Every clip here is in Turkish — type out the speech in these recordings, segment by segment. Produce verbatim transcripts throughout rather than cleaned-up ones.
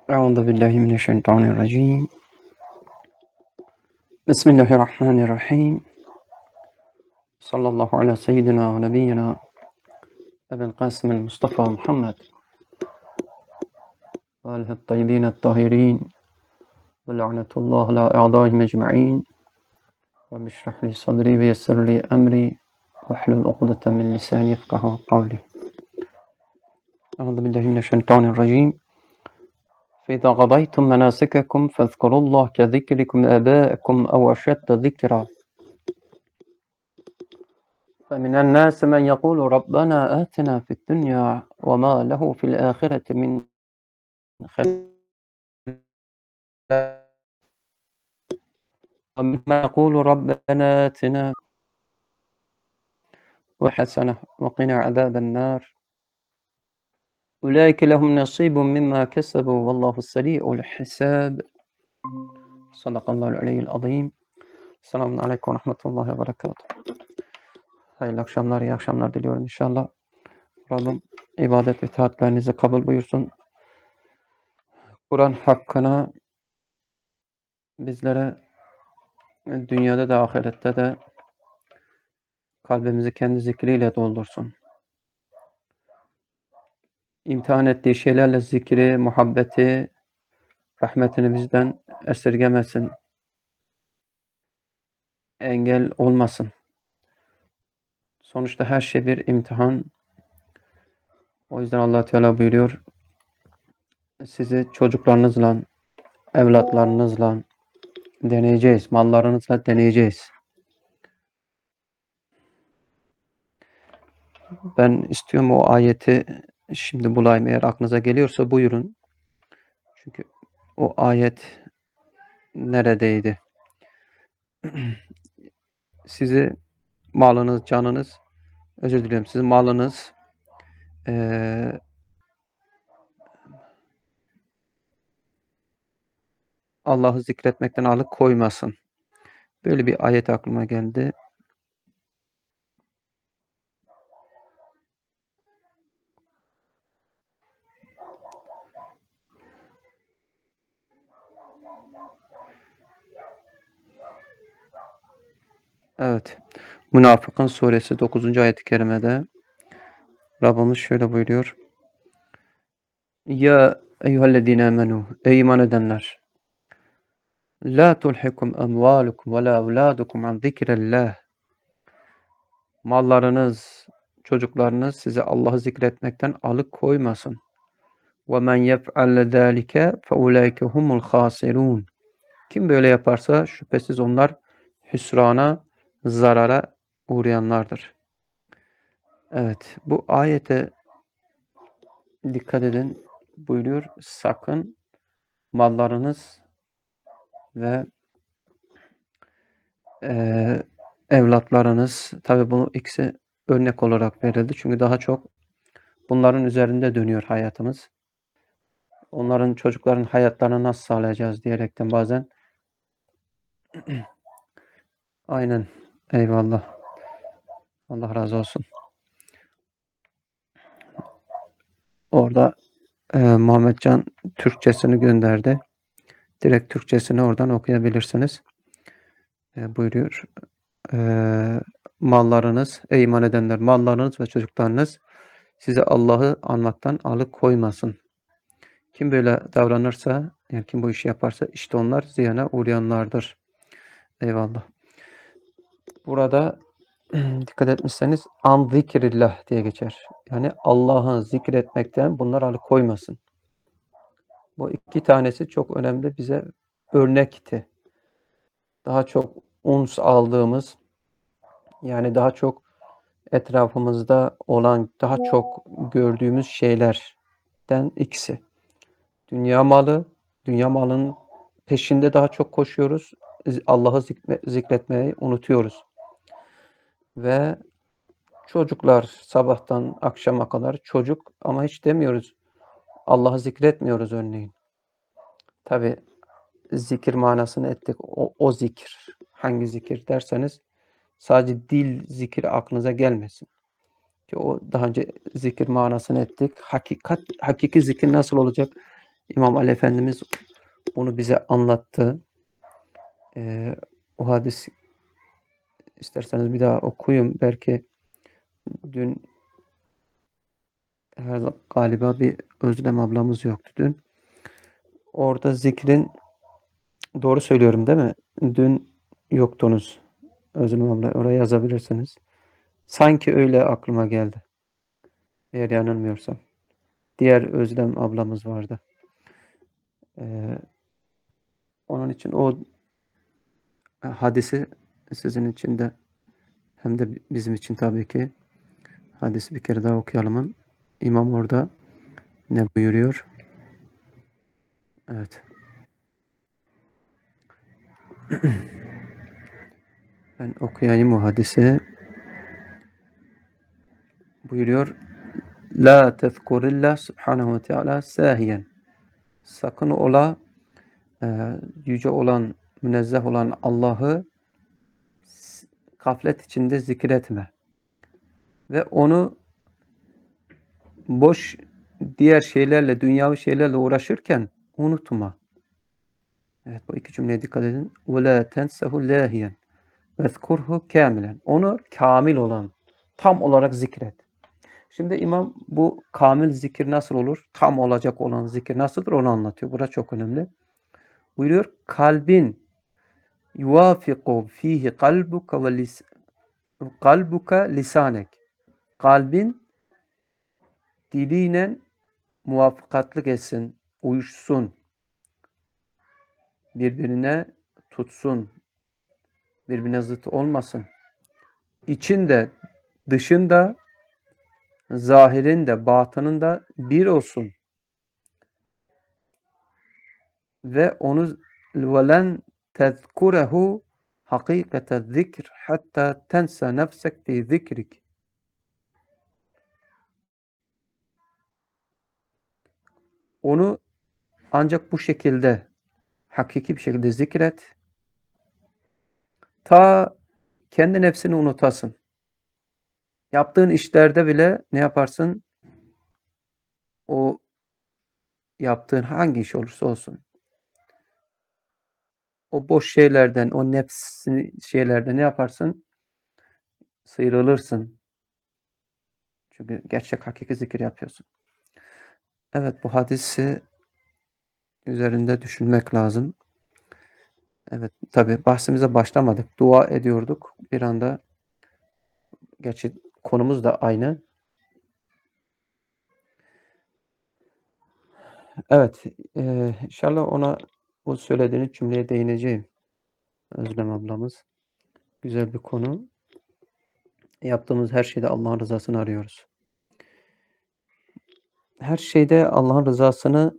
أعوذ بالله من الشيطان الرجيم بسم الله الرحمن الرحيم صلى الله على سيدنا ونبينا أبي القاسم المصطفى محمد وآله الطيبين الطاهرين ولعنة الله على أعدائهم أجمعين رب اشرح لي صدري ويسر لي أمري واحلل عقدة من لساني يفقهوا قولي أعوذ بالله من الشيطان الرجيم فإذا قضيتم مناسككم فاذكروا الله كذكركم آباءكم أو أشد ذكرا فمن الناس من يقول ربنا آتنا في الدنيا وما له في الآخرة من خلاق وممن يقول ربنا آتنا وحسنة وقنا عذاب النار أولئك لهم نصيب مما كسبوا والله سريع الحساب صدق الله العلي العظيم. Selamun Aleyküm ve Rahmetullahi ve Berekatuhu. Hayırlı akşamlar, iyi akşamlar diliyorum inşallah. Rabbim ibadet ve taatlerinizi kabul buyursun. Kur'an hakkına bizlere dünyada da ahirette de kalbimizi kendi zikriyle doldursun. İmtihan ettiği şeylerle zikri, muhabbeti, rahmetini bizden esirgemesin. Engel olmasın. Sonuçta her şey bir imtihan. O yüzden Allah Teala buyuruyor, sizi çocuklarınızla, evlatlarınızla deneyeceğiz, mallarınızla deneyeceğiz. Ben istiyorum o ayeti şimdi bulayım, eğer aklınıza geliyorsa buyurun. Çünkü o ayet neredeydi? Sizi malınız, canınız, özür diliyorum, sizin malınız ee, Allah'ı zikretmekten alıkoymasın. Böyle bir ayet aklıma geldi. Evet. Münafıkın suresi dokuzuncu ayet-i kerimede Rabbimiz şöyle buyuruyor. Ya eyyühellezine amenu, ey iman edenler, la tulhikum emvalukum ve la evladukum an zikrillah. Mallarınız, çocuklarınız sizi Allah'ı zikretmekten alıkoymasın. Ve men yef'al zalike fe ulaike humul hasirun. Kim böyle yaparsa şüphesiz onlar hüsrana, zarara uğrayanlardır. Evet, bu ayete dikkat edin, buyuruyor. Sakın mallarınız ve e, evlatlarınız, tabi bunu ikisi örnek olarak verildi. Çünkü daha çok bunların üzerinde dönüyor hayatımız. Onların, çocukların hayatlarını nasıl sağlayacağız diyerekten bazen aynen, eyvallah. Allah razı olsun. Orada e, Muhammedcan Türkçesini gönderdi. Direkt Türkçesini oradan okuyabilirsiniz. E, buyuruyor. E, mallarınız, ey iman edenler, mallarınız ve çocuklarınız size Allah'ı anmaktan alıkoymasın. Kim böyle davranırsa, yani kim bu işi yaparsa işte onlar ziyana uğrayanlardır. Eyvallah. Burada dikkat etmişseniz an zikrillah diye geçer. Yani Allah'ı zikretmekten bunlar alıkoymasın. Bu iki tanesi çok önemli, bize örnekti. Daha çok uns aldığımız, yani daha çok etrafımızda olan, daha çok gördüğümüz şeylerden ikisi. Dünya malı, dünya malının peşinde daha çok koşuyoruz. Allah'ı zikretmeyi unutuyoruz. Ve çocuklar sabahtan akşama kadar çocuk ama hiç demiyoruz. Allah'ı zikretmiyoruz örneğin. Tabi zikir manasını ettik. O, o zikir. Hangi zikir derseniz sadece dil zikri aklınıza gelmesin. Ki o daha önce zikir manasını ettik. Hakikat, hakiki zikir nasıl olacak? İmam Ali Efendimiz onu bize anlattı. Ee, o hadis isterseniz bir daha okuyun. Belki dün her galiba bir Özlem ablamız yoktu dün. Orada zikrin doğru söylüyorum değil mi? Dün yoktunuz. Özlem abla oraya yazabilirsiniz. Sanki öyle aklıma geldi. Eğer yanılmıyorsam. Diğer Özlem ablamız vardı. Ee, onun için o hadisi sizin için de hem de bizim için tabii ki hadisi bir kere daha okuyalım. İmam orada ne buyuruyor? Evet. Ben okuyayım o hadisi. Buyuruyor. La tezkurillah subhanahu ve teala sahiyen. Sakın ola e, yüce olan, münezzeh olan Allah'ı gaflet içinde zikretme. Ve onu boş diğer şeylerle, dünyavi şeylerle uğraşırken unutma. Evet, bu iki cümleye dikkat edin. وَلَا تَنْسَهُ لَاهِيًا وَذْكُرْهُ كَامِلًا. Onu kamil olan, tam olarak zikret. Şimdi imam bu kamil zikir nasıl olur? Tam olacak olan zikir nasıldır? Onu anlatıyor. Burası çok önemli. Buyuruyor, kalbin yuvafiku fihi kalbuka ve lis kalbuka lisanek. Kalbin diliyle muvafakatlık etsin, uyuşsun, birbirine tutsun, birbirine zıt olmasın. İçinde, dışında, zahirinde, batınında bir olsun. Ve onu velen tezkurehu hakikate zikr hatta tensa nefsek fi zikrik. Onu ancak bu şekilde, hakiki bir şekilde zikret. Ta kendi nefsini unutasın. Yaptığın işlerde bile ne yaparsın? O yaptığın hangi iş olursa olsun. O boş şeylerden, o nefsi şeylerden ne yaparsın? Sıyrılırsın. Çünkü gerçek hakiki zikir yapıyorsun. Evet, bu hadisi üzerinde düşünmek lazım. Evet, tabii bahsimize başlamadık. Dua ediyorduk. Bir anda gerçi konumuz da aynı. Evet, e, inşallah ona bu söylediğiniz cümleye değineceğim. Özlem ablamız. Güzel bir konu. Yaptığımız her şeyde Allah'ın rızasını arıyoruz. Her şeyde Allah'ın rızasını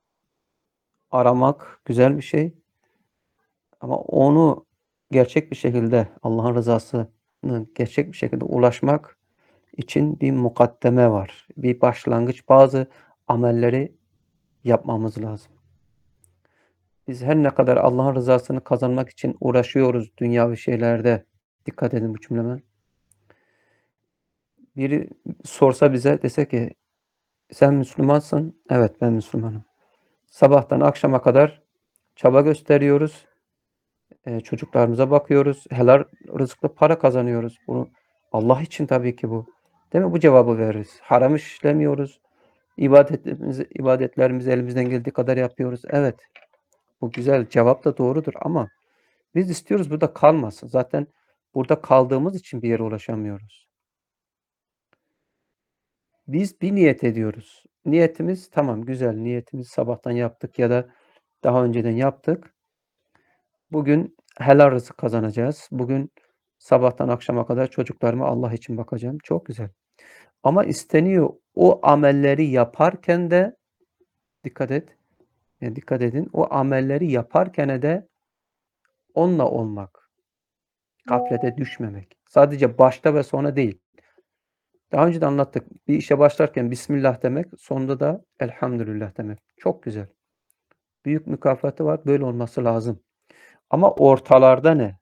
aramak güzel bir şey. Ama onu gerçek bir şekilde, Allah'ın rızasını gerçek bir şekilde ulaşmak için bir mukaddeme var. Bir başlangıç, bazı amelleri yapmamız lazım. Biz her ne kadar Allah'ın rızasını kazanmak için uğraşıyoruz dünyavi şeylerde. Dikkat edin bu cümleme. Biri sorsa bize, dese ki sen Müslümansın. Evet, ben Müslümanım. Sabahtan akşama kadar çaba gösteriyoruz. E, çocuklarımıza bakıyoruz. Helal rızıkla para kazanıyoruz. Bunu Allah için tabii ki bu. Değil mi? Bu cevabı veririz. Haram işlemiyoruz. İbadetlerimizi, ibadetlerimizi elimizden geldiği kadar yapıyoruz. Evet. Bu güzel. Cevap da doğrudur ama biz istiyoruz burada kalmasın. Zaten burada kaldığımız için bir yere ulaşamıyoruz. Biz bir niyet ediyoruz. Niyetimiz tamam, güzel. Niyetimizi sabahtan yaptık ya da daha önceden yaptık. Bugün helal rızık kazanacağız. Bugün sabahtan akşama kadar çocuklarıma Allah için bakacağım. Çok güzel. Ama isteniyor o amelleri yaparken de dikkat et. Yani dikkat edin. O amelleri yaparken de onunla olmak. Gaflete düşmemek. Sadece başta ve sona değil. Daha önce de anlattık. Bir işe başlarken Bismillah demek, sonunda da Elhamdülillah demek. Çok güzel. Büyük mükafatı var. Böyle olması lazım. Ama ortalarda ne?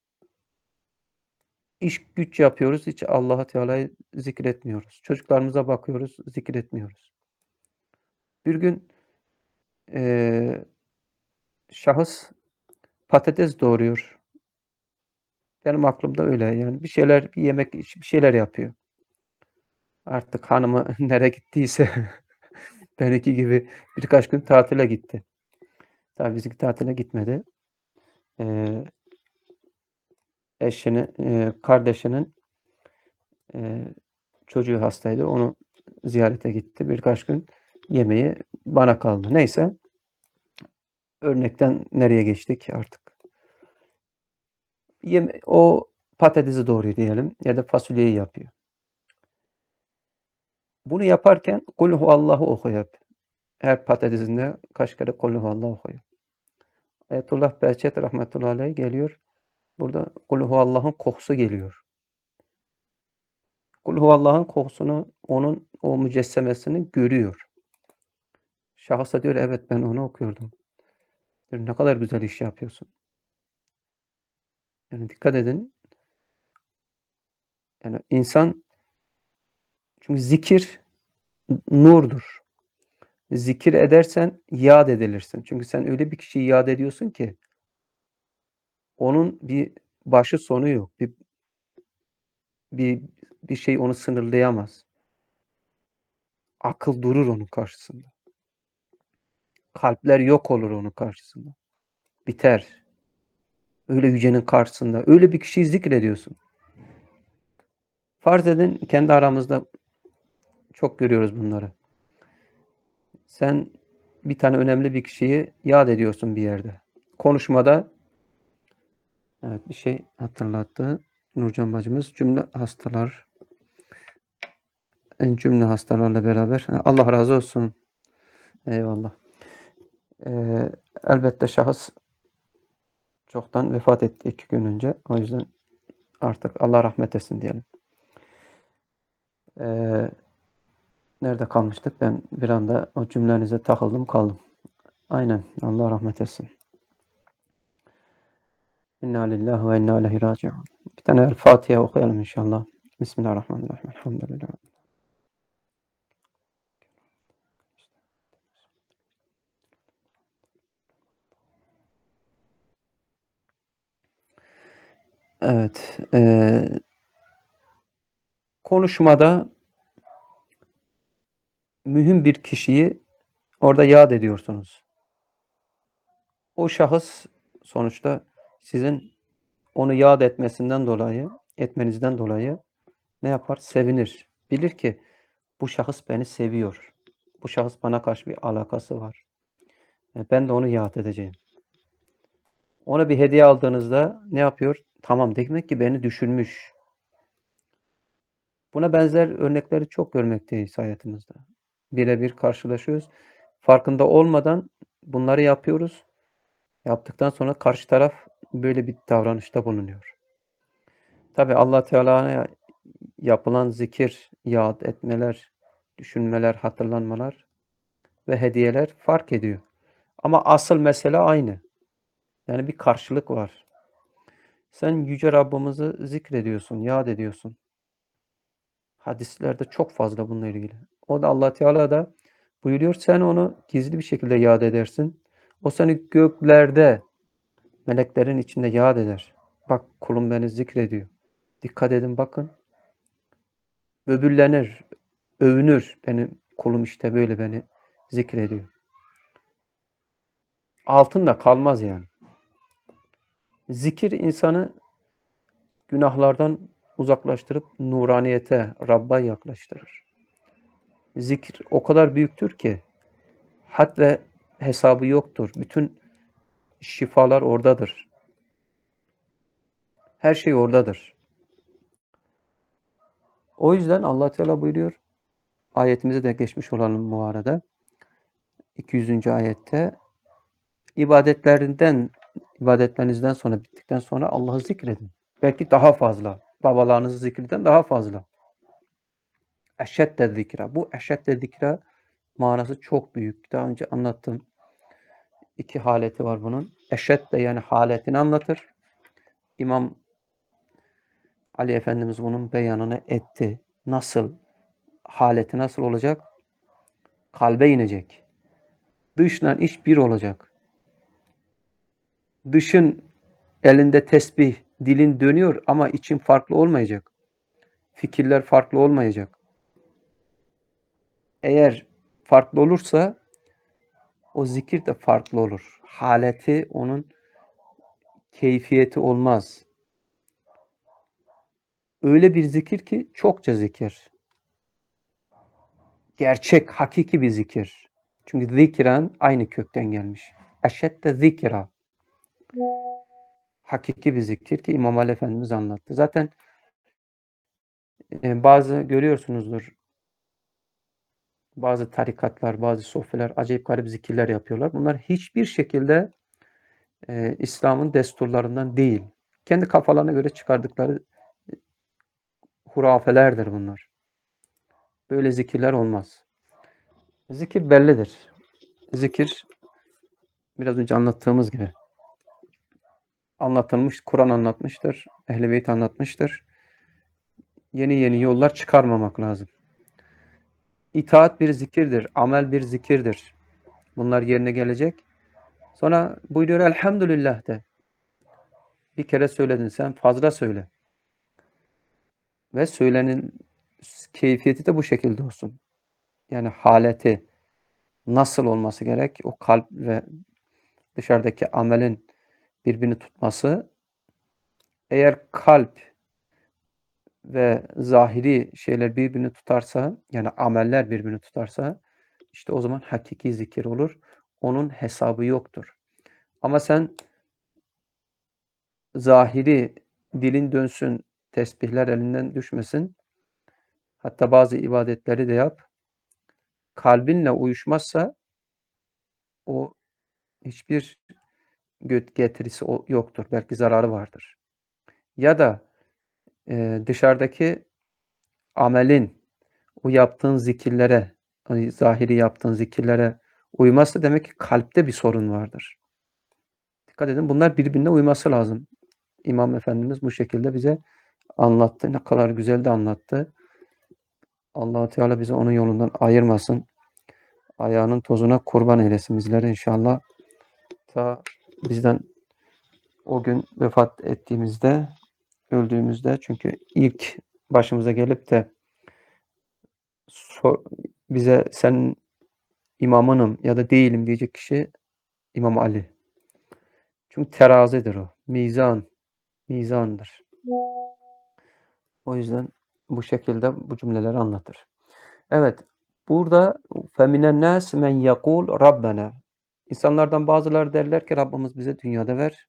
İş güç yapıyoruz. Hiç Allah Teala'yı zikretmiyoruz. Çocuklarımıza bakıyoruz. Zikretmiyoruz. Bir gün Ee, şahıs patates doğuruyor. Benim aklımda öyle yani bir şeyler bir yemek bir şeyler yapıyor. Artık hanımı nereye gittiyse benimki gibi birkaç gün tatile gitti. Tabii bizimki tatile gitmedi. Ee, eşini, e, kardeşinin e, çocuğu hastaydı. Onu ziyarete gitti. Birkaç gün yemeği bana kaldı. Neyse. Örnekten nereye geçtik artık? Yeme o patatesi doğruyor diyelim ya da fasulyeyi yapıyor. Bunu yaparken Kul huvallahu okuyor. Her patatesinde kaç kere Kul huvallahu okuyor. Ayetullah Behçet rahmetullahi aleyh geliyor. Burada Kul huvallah'ın kokusu geliyor. Kul huvallah'ın kokusunu, onun o mücessemesini görüyor. Şahıs diyor evet ben onu okuyordum. Diyor, ne kadar güzel iş yapıyorsun. Yani dikkat edin. Yani insan çünkü zikir nurdur. Zikir edersen yad edilirsin. Çünkü sen öyle bir kişiyi yad ediyorsun ki onun bir başı sonu yok. Bir bir bir şey onu sınırlayamaz. Akıl durur onun karşısında. Kalpler yok olur onun karşısında. Biter. Öyle yücenin karşısında. Öyle bir kişiyi zikrediyorsun. Farz edin kendi aramızda çok görüyoruz bunları. Sen bir tane önemli bir kişiyi yad ediyorsun bir yerde. Konuşmada evet bir şey hatırlattı. Nurcan bacımız cümle hastalar en cümle hastalarla beraber. Allah razı olsun. Eyvallah. Ee, elbette şahıs çoktan vefat etti iki gün önce. O yüzden artık Allah rahmet etsin diyelim. Ee, nerede kalmıştık? Ben bir anda o cümlenize takıldım kaldım. Aynen. Allah rahmet etsin. İnna lillahi ve inna ileyhi raciun. Bir tane El Fatiha okuyalım inşallah. Bismillahirrahmanirrahim. Elhamdülillah. Evet. E, konuşmada mühim bir kişiyi orada yad ediyorsunuz. O şahıs sonuçta sizin onu yad etmesinden dolayı, etmenizden dolayı ne yapar? Sevinir. Bilir ki bu şahıs beni seviyor. Bu şahıs bana karşı bir alakası var. Ben de onu yad edeceğim. Ona bir hediye aldığınızda ne yapıyor? Tamam demek ki beni düşünmüş. Buna benzer örnekleri çok görmekteyiz hayatımızda. Birebir karşılaşıyoruz. Farkında olmadan bunları yapıyoruz. Yaptıktan sonra karşı taraf böyle bir davranışta bulunuyor. Tabi Allah Teala'ya yapılan zikir, yad etmeler, düşünmeler, hatırlanmalar ve hediyeler fark ediyor. Ama asıl mesele aynı. Yani bir karşılık var. Sen Yüce Rabbimizi zikrediyorsun, yad ediyorsun. Hadislerde çok fazla bununla ilgili. O da Allah Teala da buyuruyor sen onu gizli bir şekilde yad edersin. O seni göklerde meleklerin içinde yad eder. Bak kulum beni zikrediyor. Dikkat edin bakın. Öbürlenir, övünür. Benim kulum işte böyle beni zikrediyor. Altında kalmaz yani. Zikir insanı günahlardan uzaklaştırıp nuraniyete, Rabb'a yaklaştırır. Zikir o kadar büyüktür ki had ve hesabı yoktur. Bütün şifalar oradadır. Her şey oradadır. O yüzden Allah Teala buyuruyor. Ayetimize de geçmiş olalım bu arada. iki yüzüncü ayette ibadetlerinden ibadetlerinizden sonra bittikten sonra Allah'ı zikredin. Belki daha fazla. Babalarınızı zikreden daha fazla. Eşedde zikra. Bu eşedde zikra manası çok büyük. Daha önce anlattım. İki haleti var bunun. Eşedde yani haletini anlatır. İmam Ali Efendimiz bunun beyanını etti. Nasıl? Haleti nasıl olacak? Kalbe inecek. Dışla iç bir olacak. Dışın elinde tesbih, dilin dönüyor ama için farklı olmayacak. Fikirler farklı olmayacak. Eğer farklı olursa o zikir de farklı olur. Haleti, onun keyfiyeti olmaz. Öyle bir zikir ki çokça zikir. Gerçek, hakiki bir zikir. Çünkü zikran aynı kökten gelmiş. Eşedde zikra. Hakiki bir zikir ki İmam Ali Efendimiz anlattı. Zaten e, bazı görüyorsunuzdur. Bazı tarikatlar, bazı sofiler acayip garip zikirler yapıyorlar. Bunlar hiçbir şekilde e, İslam'ın desturlarından değil. Kendi kafalarına göre çıkardıkları hurafelerdir bunlar. Böyle zikirler olmaz. Zikir bellidir. Zikir biraz önce anlattığımız gibi anlatılmış, Kur'an anlatmıştır, Ehl-i Beyt anlatmıştır. Yeni yeni yollar çıkarmamak lazım. İtaat bir zikirdir, amel bir zikirdir. Bunlar yerine gelecek. Sonra buyuruyor elhamdülillah de. Bir kere söyledin sen, fazla söyle. Ve söylenin keyfiyeti de bu şekilde olsun. Yani haleti nasıl olması gerek? O kalp ve dışarıdaki amelin birbirini tutması. Eğer kalp ve zahiri şeyler birbirini tutarsa, yani ameller birbirini tutarsa, işte o zaman hakiki zikir olur. Onun hesabı yoktur. Ama sen zahiri dilin dönsün, tesbihler elinden düşmesin. Hatta bazı ibadetleri de yap. Kalbinle uyuşmazsa o hiçbir getirisi yoktur. Belki zararı vardır. Ya da e, dışarıdaki amelin o yaptığın zikirlere, hani zahiri yaptığın zikirlere uymazsa demek ki kalpte bir sorun vardır. Dikkat edin, bunlar birbirine uyması lazım. İmam Efendimiz bu şekilde bize anlattı. Ne kadar güzel de anlattı. Allah-u Teala bizi onun yolundan ayırmasın. Ayağının tozuna kurban eylesin bizleri inşallah. Ta bizden o gün vefat ettiğimizde, öldüğümüzde, çünkü ilk başımıza gelip de sor, bize sen imamınım ya da değilim diyecek kişi İmam Ali. Çünkü terazidir o. Mizan. Mizandır. O yüzden bu şekilde bu cümleleri anlatır. Evet. Burada فَمِنَ النَّاسِ مَنْ يَقُولُ رَبَّنَا. İnsanlardan bazıları derler ki Rabbimiz bize dünyada ver.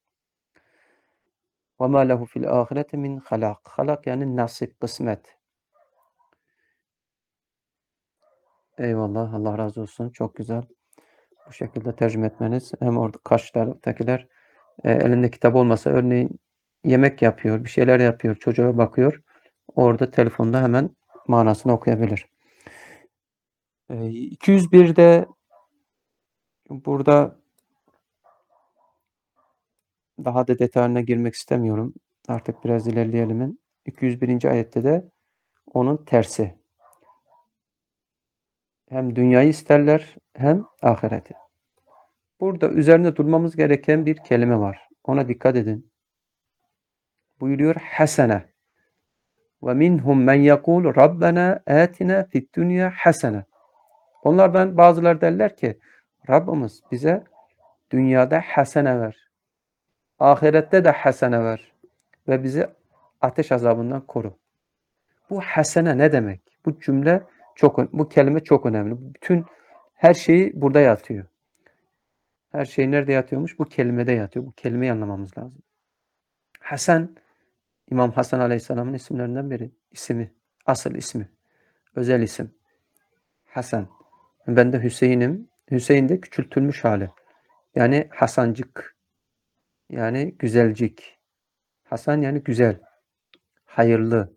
وَمَا لَهُ فِي الْآخِرَةِ مِنْ خَلَاقٍ. Halak yani nasip, kısmet. Eyvallah. Allah razı olsun. Çok güzel. Bu şekilde tercüme etmeniz. Hem orada karşıdakiler e, elinde kitap olmasa örneğin yemek yapıyor, bir şeyler yapıyor, çocuğa bakıyor. Orada telefonda hemen manasını okuyabilir. E, iki yüz birde burada daha da detayına girmek istemiyorum. Artık biraz ilerleyelim. iki yüz birinci ayette de onun tersi. Hem dünyayı isterler hem ahireti. Burada üzerinde durmamız gereken bir kelime var. Ona dikkat edin. Buyuruyor hasene. Ve minhum men yekul Rabbena atina fid dunya hasene. Onlardan bazıları derler ki Rabbimiz bize dünyada hasene ver. Ahirette de hasene ver. Ve bizi ateş azabından koru. Bu hasene ne demek? Bu cümle çok, bu kelime çok önemli. Bütün her şeyi burada yatıyor. Her şey nerede yatıyormuş? Bu kelimede yatıyor. Bu kelimeyi anlamamız lazım. Hasan, İmam Hasan Aleyhisselam'ın isimlerinden biri. İsmi, asıl ismi, özel isim. Hasan. Ben de Hüseyin'im. Hüseyin de küçültülmüş hali. Yani Hasancık. Yani güzelcik. Hasan yani güzel. Hayırlı.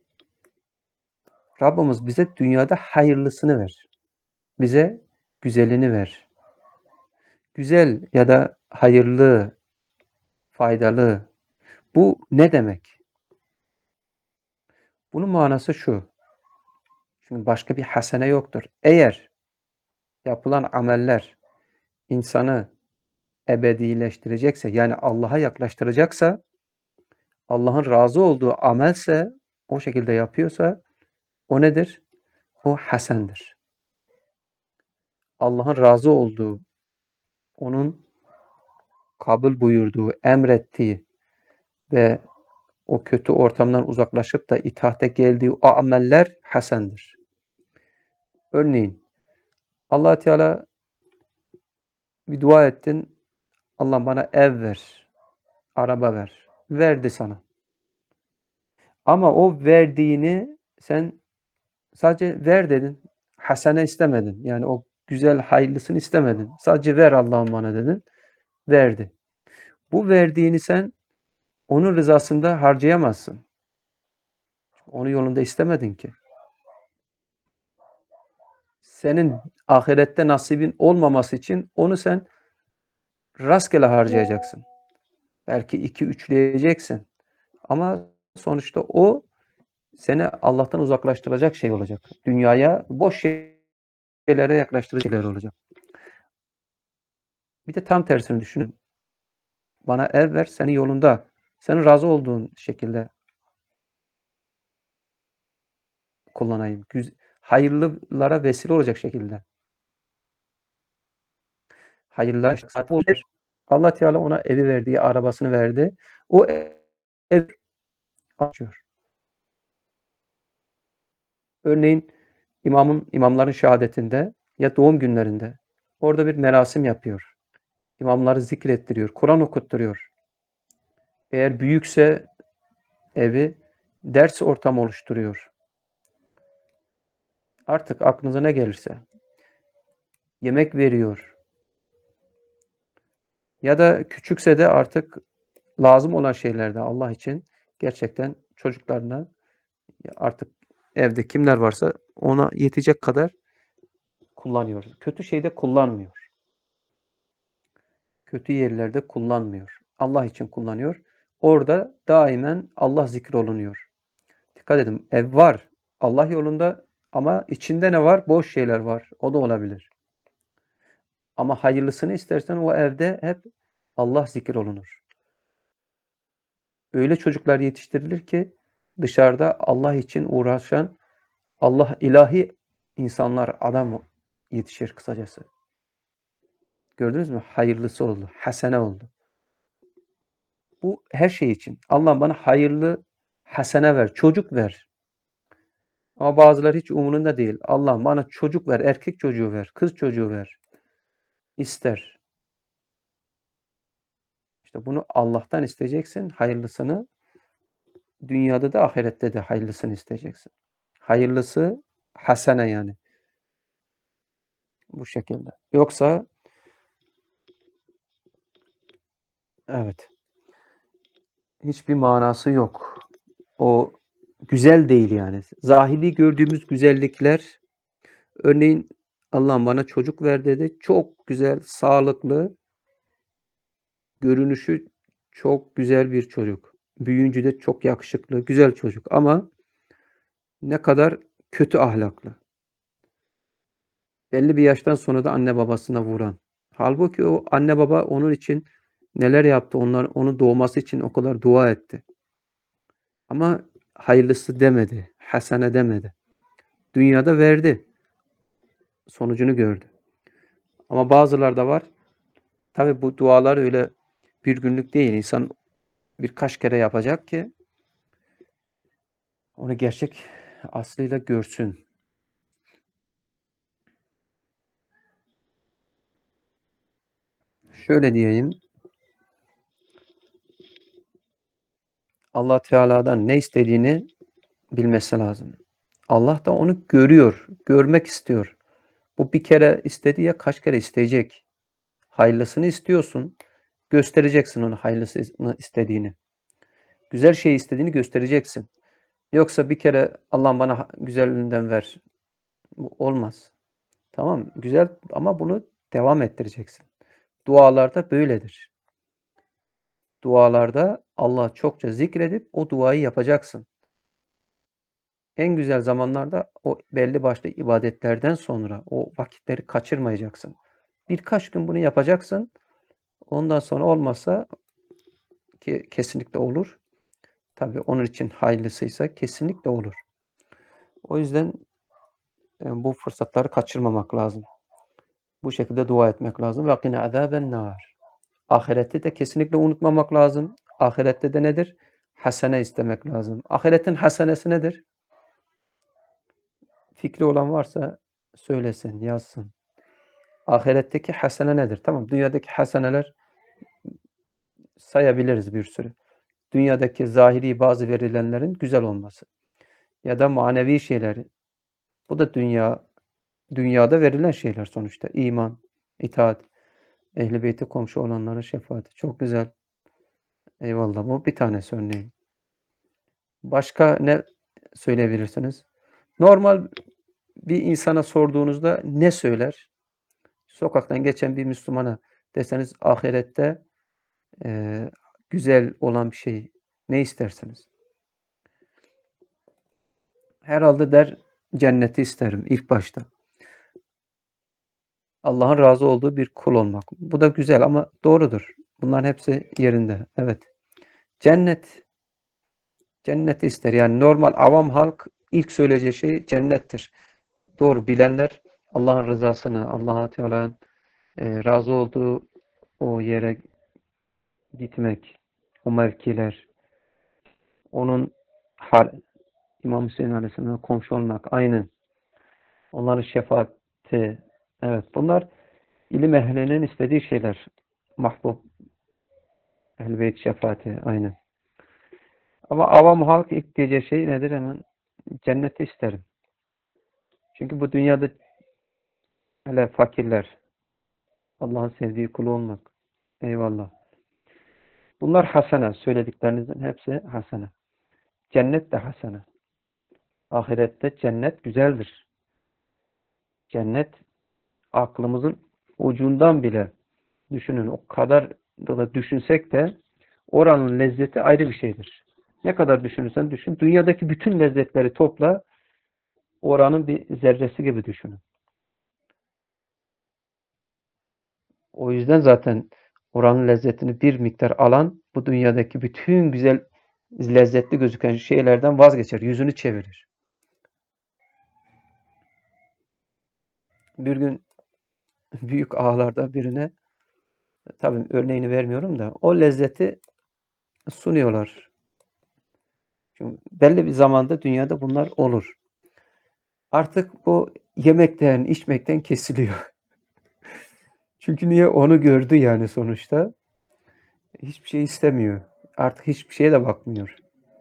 Rabbimiz bize dünyada hayırlısını ver. Bize güzelini ver. Güzel ya da hayırlı, faydalı. Bu ne demek? Bunun manası şu. Çünkü başka bir hasene yoktur. Eğer yapılan ameller insanı ebedileştirecekse, yani Allah'a yaklaştıracaksa, Allah'ın razı olduğu amelse, o şekilde yapıyorsa, o nedir? O hasendir. Allah'ın razı olduğu, onun kabul buyurduğu, emrettiği ve o kötü ortamdan uzaklaşıp da itaate geldiği o ameller hasendir. Örneğin Allah Teala bir dua ettin. Allah bana ev ver, araba ver. Verdi sana. Ama o verdiğini sen sadece ver dedin. Hasene istemedin. Yani o güzel, hayırlısını istemedin. Sadece ver Allah'ım bana dedin. Verdi. Bu verdiğini sen onun rızasında harcayamazsın. Onun yolunda istemedin ki. Senin ahirette nasibin olmaması için onu sen rastgele harcayacaksın. Belki iki üçleyeceksin. Ama sonuçta o seni Allah'tan uzaklaştıracak şey olacak. Dünyaya, boş şeylere yaklaştıracak şeyler olacak. Bir de tam tersini düşünün. Bana ev ver, senin yolunda, senin razı olduğun şekilde kullanayım. Güz- Hayırlılara vesile olacak şekilde. Hayırlar işte, Allah Teala ona evi verdiği, arabasını verdi. O ev açıyor. Örneğin imamın imamların şehadetinde ya doğum günlerinde orada bir merasim yapıyor. İmamları zikrettiriyor, Kur'an okutturuyor. Eğer büyükse evi ders ortamı oluşturuyor. Artık aklınıza ne gelirse. Yemek veriyor. Ya da küçükse de artık lazım olan şeylerde Allah için gerçekten çocuklarına artık evde kimler varsa ona yetecek kadar kullanıyor. Kötü şeyde kullanmıyor. Kötü yerlerde kullanmıyor. Allah için kullanıyor. Orada daimen Allah zikrolunuyor. Dikkat edin, ev var. Allah yolunda ama içinde ne var? Boş şeyler var. O da olabilir. Ama hayırlısını istersen o evde hep Allah zikrolunur. Öyle çocuklar yetiştirilir ki dışarıda Allah için uğraşan Allah ilahi insanlar, adam yetişir kısacası. Gördünüz mü? Hayırlısı oldu. Hasene oldu. Bu her şey için. Allah bana hayırlı hasene ver. Çocuk ver. Ama bazıları hiç umurunda değil. Allah bana çocuk ver. Erkek çocuğu ver. Kız çocuğu ver. İster. İşte bunu Allah'tan isteyeceksin. Hayırlısını. Dünyada da ahirette de hayırlısını isteyeceksin. Hayırlısı hasene yani. Bu şekilde. Yoksa evet. Hiçbir manası yok. O güzel değil yani. Zahiri gördüğümüz güzellikler, örneğin Allah'ım bana çocuk ver dedi. Çok güzel, sağlıklı, görünüşü çok güzel bir çocuk. Büyüyünce de çok yakışıklı, güzel çocuk ama ne kadar kötü ahlaklı. Belli bir yaştan sonra da anne babasına vuran. Halbuki o anne baba onun için neler yaptı? Onlar onu doğması için o kadar dua etti. Ama hayırlısı demedi, hasene demedi. Dünyada verdi. Sonucunu gördü. Ama bazıları da var. Tabii bu dualar öyle bir günlük değil. İnsan birkaç kere yapacak ki onu gerçek aslıyla görsün. Şöyle diyeyim. Allah Teala'dan ne istediğini bilmesi lazım. Allah da onu görüyor, görmek istiyor. Bu bir kere istedi ya kaç kere isteyecek. Hayırlısını istiyorsun, göstereceksin onu hayırlısını istediğini. Güzel şey istediğini göstereceksin. Yoksa bir kere Allah'ım bana güzelinden ver. Bu olmaz. Tamam, güzel ama bunu devam ettireceksin. Dualarda böyledir. Dualarda Allah'ı çokça zikredip o duayı yapacaksın. En güzel zamanlarda o belli başlı ibadetlerden sonra o vakitleri kaçırmayacaksın. Birkaç gün bunu yapacaksın. Ondan sonra olmazsa ki kesinlikle olur. Tabii onun için hayırlısıysa kesinlikle olur. O yüzden e, bu fırsatları kaçırmamak lazım. Bu şekilde dua etmek lazım. Ve qina azaben nar. Ahirette de kesinlikle unutmamak lazım. Ahirette de nedir? Hasene istemek lazım. Ahiretin hasenesi nedir? Fikri olan varsa söylesin, yazsın. Ahiretteki hasene nedir? Tamam, dünyadaki haseneler sayabiliriz bir sürü. Dünyadaki zahiri bazı verilenlerin güzel olması. Ya da manevi şeyleri. Bu da dünya dünyada verilen şeyler sonuçta. İman, itaat, ehl-i beyti komşu olanlara şefaati. Çok güzel. Eyvallah. Bu bir tanesi örneğin. Başka ne söyleyebilirsiniz? Normal bir insana sorduğunuzda ne söyler? Sokaktan geçen bir Müslümana deseniz ahirette e, güzel olan bir şey ne istersiniz? Herhalde der cenneti isterim ilk başta. Allah'ın razı olduğu bir kul olmak. Bu da güzel ama doğrudur. Bunların hepsi yerinde. Evet. Cennet. Cenneti ister. Yani normal avam halk ilk söyleyeceği şey cennettir. Doğru bilenler Allah'ın rızasını, Allah Teala'nın e, razı olduğu o yere gitmek, o mevkiler, onun hal, İmam Hüseyin Aleyhisselam'a komşu olmak, aynen. Onların şefaati, evet. Bunlar ilim ehlinin istediği şeyler. Mahbub, Ehl-i Beyt şefaati, aynen. Ama avam halk ilk diyeceği şey nedir? Hemen cenneti isterim. Çünkü bu dünyada hele fakirler, Allah'ın sevdiği kulu olmak. Eyvallah. Bunlar hasene. Söylediklerinizin hepsi hasene. Cennet de hasene. Ahirette cennet güzeldir. Cennet aklımızın ucundan bile düşünün. O kadar da düşünsek de oranın lezzeti ayrı bir şeydir. Ne kadar düşünürsen düşün. Dünyadaki bütün lezzetleri topla, oranın bir zerresi gibi düşünün. O yüzden zaten oranın lezzetini bir miktar alan bu dünyadaki bütün güzel lezzetli gözüken şeylerden vazgeçer. Yüzünü çevirir. Bir gün büyük ağalardan birine tabii örneğini vermiyorum da o lezzeti sunuyorlar. Çünkü belli bir zamanda dünyada bunlar olur. Artık bu yemekten, içmekten kesiliyor. Çünkü niye? Onu gördü yani sonuçta. Hiçbir şey istemiyor. Artık hiçbir şeye de bakmıyor.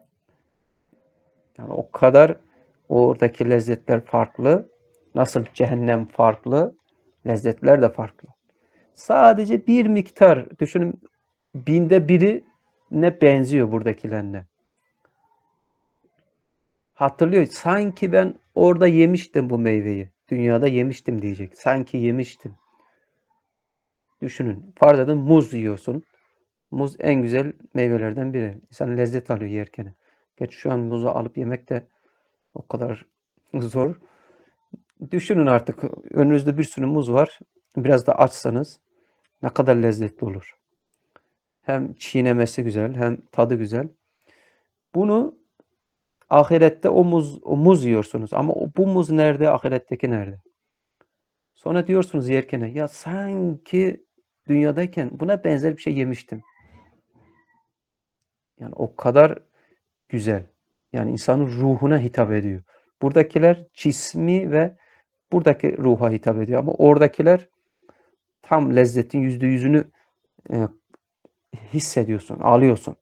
Yani o kadar oradaki lezzetler farklı. Nasıl cehennem farklı, lezzetler de farklı. Sadece bir miktar, düşünün binde biri ne benziyor buradakilerine. Hatırlıyor. Sanki ben orada yemiştim bu meyveyi. Dünyada yemiştim diyecek. Sanki yemiştim. Düşünün. Farz edin muz yiyorsun. Muz en güzel meyvelerden biri. İnsan lezzet alıyor yerken. Geç şu an muzu alıp yemek de o kadar zor. Düşünün artık önünüzde bir sürü muz var. Biraz da açsanız ne kadar lezzetli olur. Hem çiğnemesi güzel, hem tadı güzel. Bunu ahirette o muz, o muz yiyorsunuz. Ama o, bu muz nerede? Ahiretteki nerede? Sonra diyorsunuz yerken ya sanki dünyadayken buna benzer bir şey yemiştim. Yani o kadar güzel. Yani insanın ruhuna hitap ediyor. Buradakiler cismi ve buradaki ruha hitap ediyor. Ama oradakiler tam lezzetin yüzde yüzünü e, hissediyorsun, alıyorsun.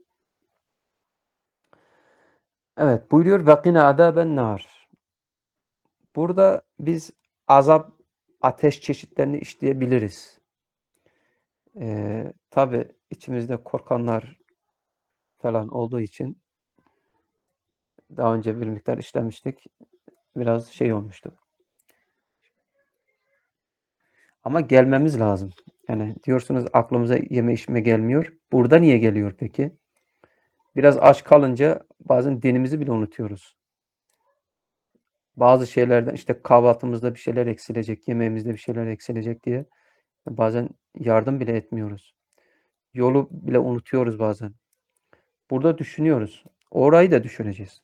Evet, buyuruyor وَقِنَا عَذَابَ النَّارِ. Burada biz azap, ateş çeşitlerini işleyebiliriz. Ee, tabii içimizde korkanlar falan olduğu için daha önce bir miktar işlemiştik. Biraz şey olmuştu. Ama gelmemiz lazım. Yani diyorsunuz aklımıza yeme içme gelmiyor. Burada niye geliyor peki? Biraz aç kalınca bazen dinimizi bile unutuyoruz. Bazı şeylerden işte kahvaltımızda bir şeyler eksilecek, yemeğimizde bir şeyler eksilecek diye Bazen yardım bile etmiyoruz. Yolu bile unutuyoruz bazen. Burada düşünüyoruz. Orayı da düşüneceğiz.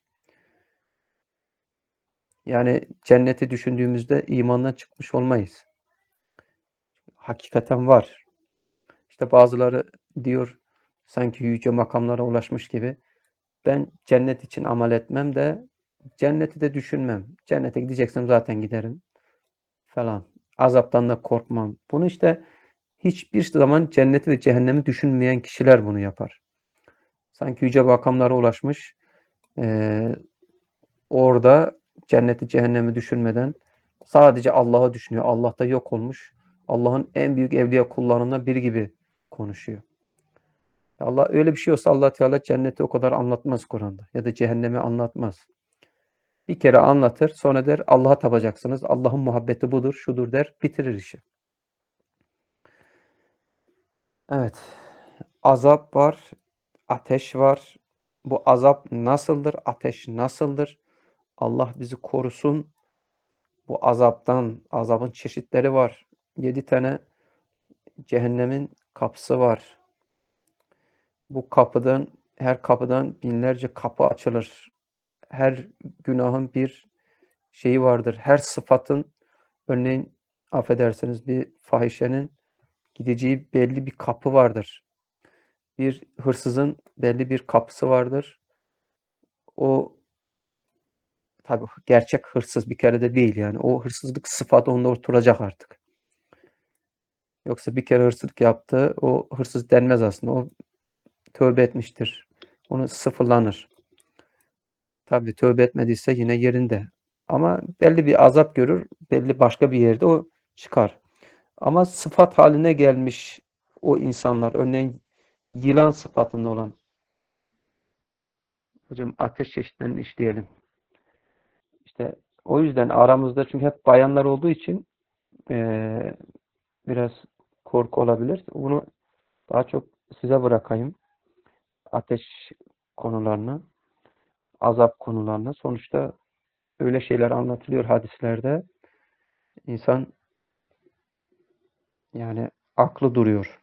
Yani cenneti düşündüğümüzde imandan çıkmış olmayız. Hakikaten var. İşte bazıları diyor sanki yüce makamlara ulaşmış gibi. Ben cennet için amel etmem de cenneti de düşünmem. Cennete gideceksem zaten giderim falan. Azaptan da korkmam. Bunu işte hiçbir zaman cenneti ve cehennemi düşünmeyen kişiler bunu yapar. Sanki yüce makamlara ulaşmış. Ee, orada cenneti cehennemi düşünmeden sadece Allah'ı düşünüyor. Allah'ta yok olmuş. Allah'ın en büyük evliya kullarından biri gibi konuşuyor. Allah öyle bir şey olsa Allah Teala cenneti o kadar anlatmaz Kur'an'da ya da cehennemi anlatmaz. Bir kere anlatır, sonra der Allah'a tapacaksınız. Allah'ın muhabbeti budur, şudur der, bitirir işi. Evet. Azap var, ateş var. Bu azap nasıldır? Ateş nasıldır? Allah bizi korusun. Bu azaptan, azabın çeşitleri var. Yedi tane cehennemin kapısı var. Bu kapıdan, her kapıdan binlerce kapı açılır. Her günahın bir şeyi vardır. Her sıfatın, örneğin affedersiniz bir fahişenin gideceği belli bir kapı vardır. Bir hırsızın belli bir kapısı vardır. O tabii gerçek hırsız bir kere de değil yani. O hırsızlık sıfatı onda oturacak artık. Yoksa bir kere hırsızlık yaptı, o hırsız denmez aslında. O tövbe etmiştir. Onu sıfırlanır. Tabii tövbe etmediyse yine yerinde. Ama belli bir azap görür, belli başka bir yerde o çıkar. Ama sıfat haline gelmiş o insanlar, örneğin yılan sıfatında olan, hocam ateş çeşitlerini işleyelim. İşte o yüzden aramızda çünkü hep bayanlar olduğu için eee, biraz korku olabilir. Bunu daha çok size bırakayım. Ateş konularını, azap konularını. Sonuçta öyle şeyler anlatılıyor hadislerde. İnsan yani aklı duruyor.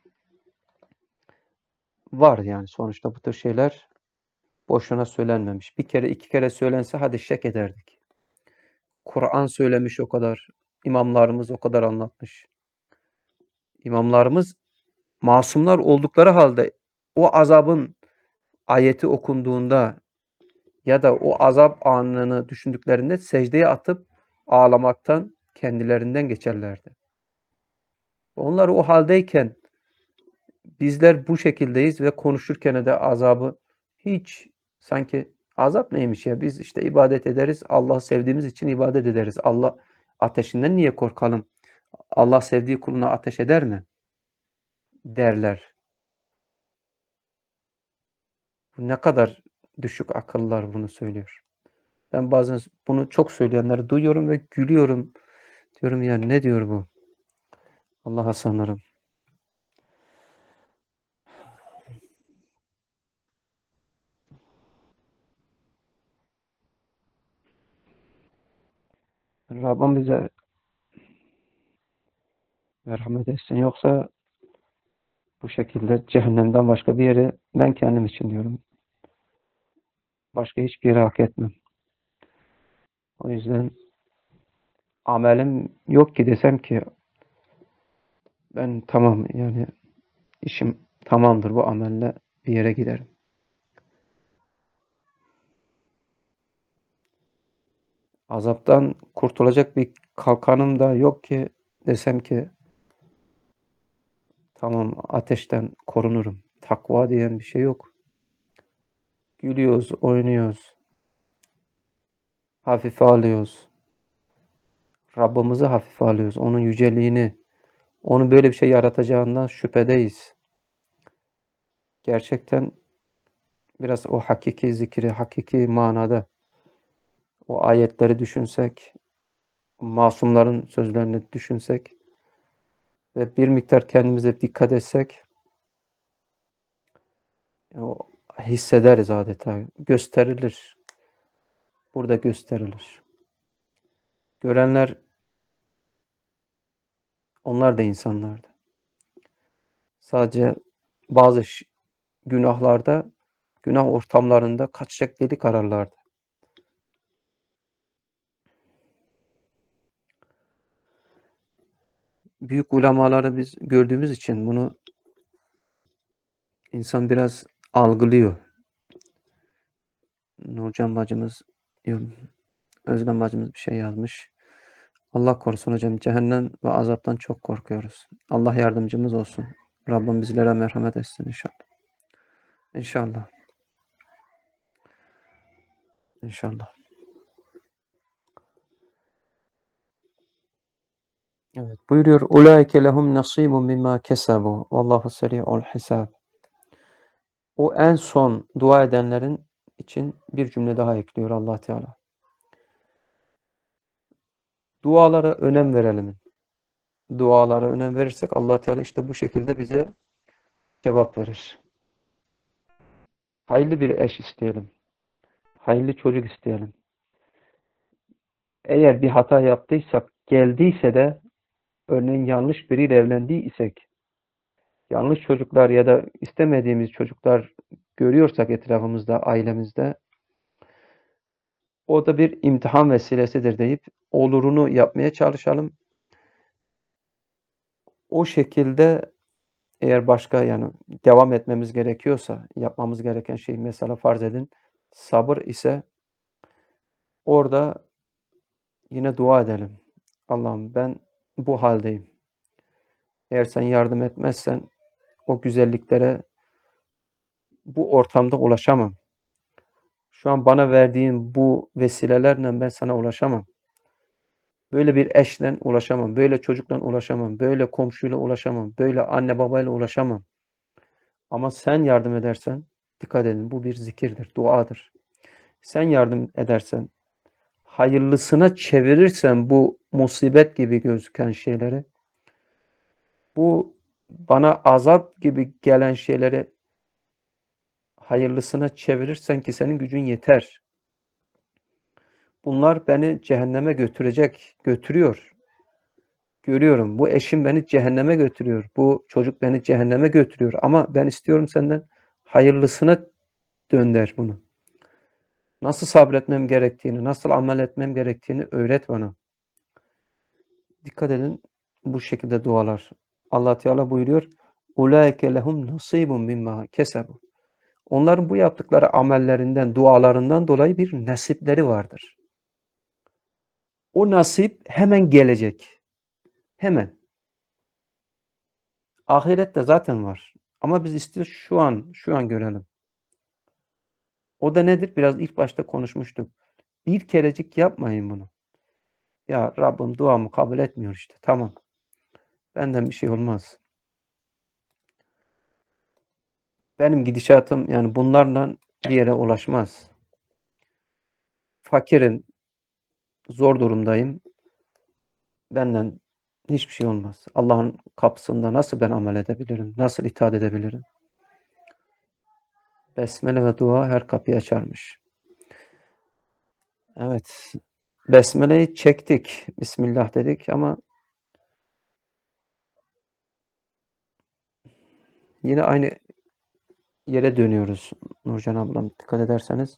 Var yani sonuçta bu tür şeyler boşuna söylenmemiş. Bir kere iki kere söylense hadi şek ederdik. Kur'an söylemiş o kadar. İmamlarımız o kadar anlatmış. İmamlarımız masumlar oldukları halde o azabın ayeti okunduğunda ya da o azap anını düşündüklerinde secdeye atıp ağlamaktan kendilerinden geçerlerdi. Onlar o haldeyken bizler bu şekildeyiz ve konuşurken de azabı hiç sanki azap neymiş ya biz işte ibadet ederiz. Allah'ı sevdiğimiz için ibadet ederiz. Allah ateşinden niye korkalım? Allah sevdiği kuluna ateş eder mi? Derler. Ne kadar düşük akıllar bunu söylüyor. Ben bazen bunu çok söyleyenleri duyuyorum ve gülüyorum. Diyorum ya ne diyor bu? Allah'a sanırım. Rabbim bize merhamet etsin. Yoksa bu şekilde cehennemden başka bir yere ben kendim için diyorum. Başka hiçbir yere hak etmem. O yüzden amelim yok ki desem ki ben tamam yani işim tamamdır bu amelle bir yere giderim. Azaptan kurtulacak bir kalkanım da yok ki desem ki tamam ateşten korunurum. Takva diyen bir şey yok. Gülüyoruz, oynuyoruz, hafife alıyoruz. Rabbimizi hafife alıyoruz. Onun yüceliğini, onun böyle bir şey yaratacağından şüphedeyiz. Gerçekten biraz o hakiki zikri, hakiki manada o ayetleri düşünsek, masumların sözlerini düşünsek ve bir miktar kendimize dikkat etsek o hissederiz adeta. Gösterilir. Burada gösterilir. Görenler onlar da insanlardı. Sadece bazı günahlarda, günah ortamlarında kaçacak delik ararlardı. Büyük ulemaları biz gördüğümüz için bunu insan biraz algılıyor. Nurcan bacımız, Özlem bacımız bir şey yazmış. Allah korusun hocam, cehennem ve azaptan çok korkuyoruz. Allah yardımcımız olsun. Rabbim bizlere merhamet etsin inşallah. İnşallah. İnşallah. Evet. Buyuruyor. Ulaike lehum nasibun mimma kesabu. Vallahu seri'ul hisab. O en son dua edenlerin için bir cümle daha ekliyor Allah Teala. Dualara önem verelim. Dualara önem verirsek Allah Teala işte bu şekilde bize cevap verir. Hayırlı bir eş isteyelim. Hayırlı çocuk isteyelim. Eğer bir hata yaptıysak, geldiyse de örneğin yanlış biriyle evlendiysek, yanlış çocuklar ya da istemediğimiz çocuklar görüyorsak etrafımızda, ailemizde, o da bir imtihan vesilesidir deyip olurunu yapmaya çalışalım. O şekilde eğer başka yani devam etmemiz gerekiyorsa, yapmamız gereken şey mesela farz edin sabır ise orada yine dua edelim. Allah'ım ben bu haldeyim. Eğer sen yardım etmezsen o güzelliklere bu ortamda ulaşamam. Şu an bana verdiğin bu vesilelerle ben sana ulaşamam. Böyle bir eşle ulaşamam. Böyle çocukla ulaşamam. Böyle komşuyla ulaşamam. Böyle anne babayla ulaşamam. Ama sen yardım edersen, dikkat edin bu bir zikirdir, duadır. Sen yardım edersen, hayırlısına çevirirsen bu musibet gibi gözüken şeyleri, bu bana azap gibi gelen şeyleri hayırlısına çevirirsen ki senin gücün yeter. Bunlar beni cehenneme götürecek, götürüyor. Görüyorum. Bu eşim beni cehenneme götürüyor. Bu çocuk beni cehenneme götürüyor. Ama ben istiyorum senden hayırlısına dönder bunu. Nasıl sabretmem gerektiğini, nasıl amel etmem gerektiğini öğret bana. Dikkat edin bu şekilde dualar. Allah Teala buyuruyor. Ulaike lehum nasibun mimma kesebu. Onların bu yaptıkları amellerinden, dualarından dolayı bir nasipleri vardır. O nasip hemen gelecek. Hemen. Ahirette zaten var. Ama biz istiyoruz şu an, şu an görelim. O da nedir? Biraz ilk başta konuşmuştuk. Bir kerecik yapmayın bunu. Ya Rabbim duamı kabul etmiyor işte. Tamam. Benden bir şey olmaz. Benim gidişatım yani bunlarla bir yere ulaşmaz. Fakirim, zor durumdayım. Benden hiçbir şey olmaz. Allah'ın kapısında nasıl ben amel edebilirim? Nasıl itaat edebilirim? Besmele ve dua her kapıyı açarmış. Evet. Besmele'yi çektik. Bismillah dedik ama yine aynı yere dönüyoruz. Nurcan ablam dikkat ederseniz.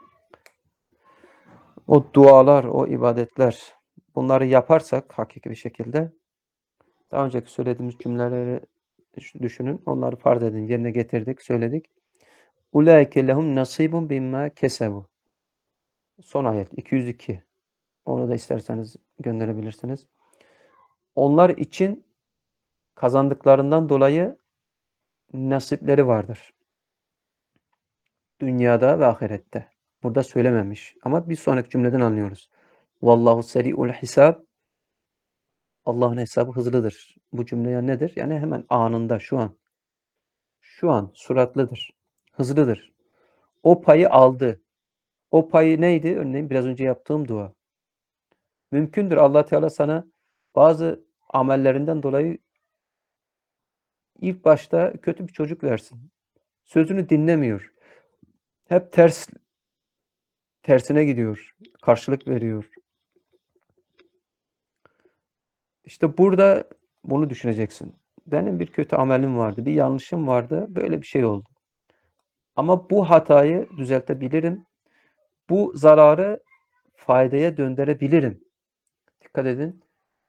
O dualar, o ibadetler bunları yaparsak hakiki bir şekilde daha önceki söylediğimiz cümleleri düşünün. Onları farz edin. Yerine getirdik, söyledik. Ulaike lehum nasibun bimma kesebu. Son ayet iki yüz iki. Onu da isterseniz gönderebilirsiniz. Onlar için kazandıklarından dolayı nasipleri vardır. Dünyada ve ahirette. Burada söylememiş. Ama bir sonraki cümleden anlıyoruz. Vallahu seri'ul hisab. Allah'ın hesabı hızlıdır. Bu cümle yani nedir? Yani hemen anında, şu an. Şu an suratlıdır. Hızlıdır. O payı aldı. O payı neydi? Örneğin biraz önce yaptığım dua. Mümkündür Allah Teala sana bazı amellerinden dolayı ilk başta kötü bir çocuk versin. Sözünü dinlemiyor. Hep ters tersine gidiyor. Karşılık veriyor. İşte burada bunu düşüneceksin. benim bir kötü amelim vardı, bir yanlışım vardı, böyle bir şey oldu. Ama bu hatayı düzeltebilirim. Bu zararı faydaya döndürebilirim. Dikkat edin.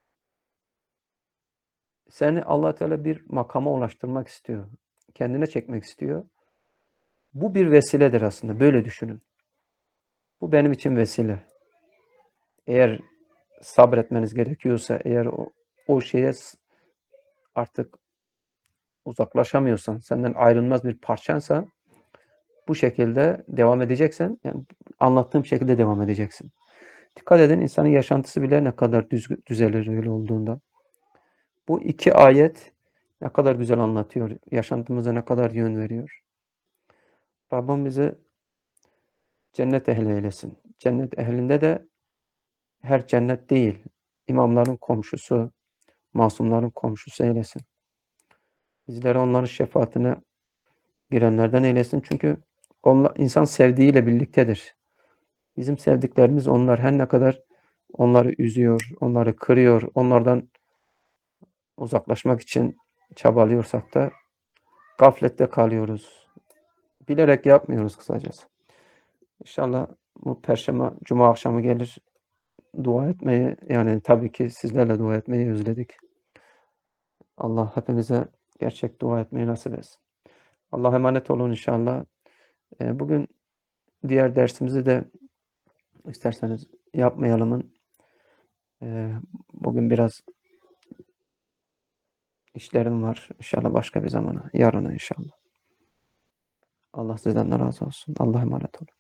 Seni Allah Teala bir makama ulaştırmak istiyor. Kendine çekmek istiyor. Bu bir vesiledir aslında. Böyle düşünün. Bu benim için vesile. Eğer sabretmeniz gerekiyorsa, eğer o, o şeye artık uzaklaşamıyorsan, senden ayrılmaz bir parçansa, bu şekilde devam edeceksen, yani anlattığım şekilde devam edeceksin. Dikkat edin, insanın yaşantısı bile ne kadar düz, düzelir öyle olduğunda. Bu iki ayet ne kadar güzel anlatıyor. Yaşantımıza ne kadar yön veriyor. Rabbim bizi cennet ehli eylesin. Cennet ehlinde de her cennet değil, imamların komşusu, masumların komşusu eylesin. Bizleri onların şefaatine girenlerden eylesin. Çünkü onlar, insan sevdiğiyle birliktedir. Bizim sevdiklerimiz onlar. Her ne kadar onları üzüyor, onları kırıyor, onlardan uzaklaşmak için çabalıyorsak da gaflette kalıyoruz. Bilerek yapmıyoruz kısacası. İnşallah bu Perşembe, Cuma akşamı gelir dua etmeyi, yani tabii ki sizlerle dua etmeyi özledik. Allah hepimize gerçek dua etmeyi nasip etsin. Allah'a emanet olun inşallah. Bugün diğer dersimizi de isterseniz yapmayalımın. Bugün biraz işlerim var. İnşallah başka bir zamana, yarına inşallah. Allah sizden de razı olsun. Allah'a emanet olun.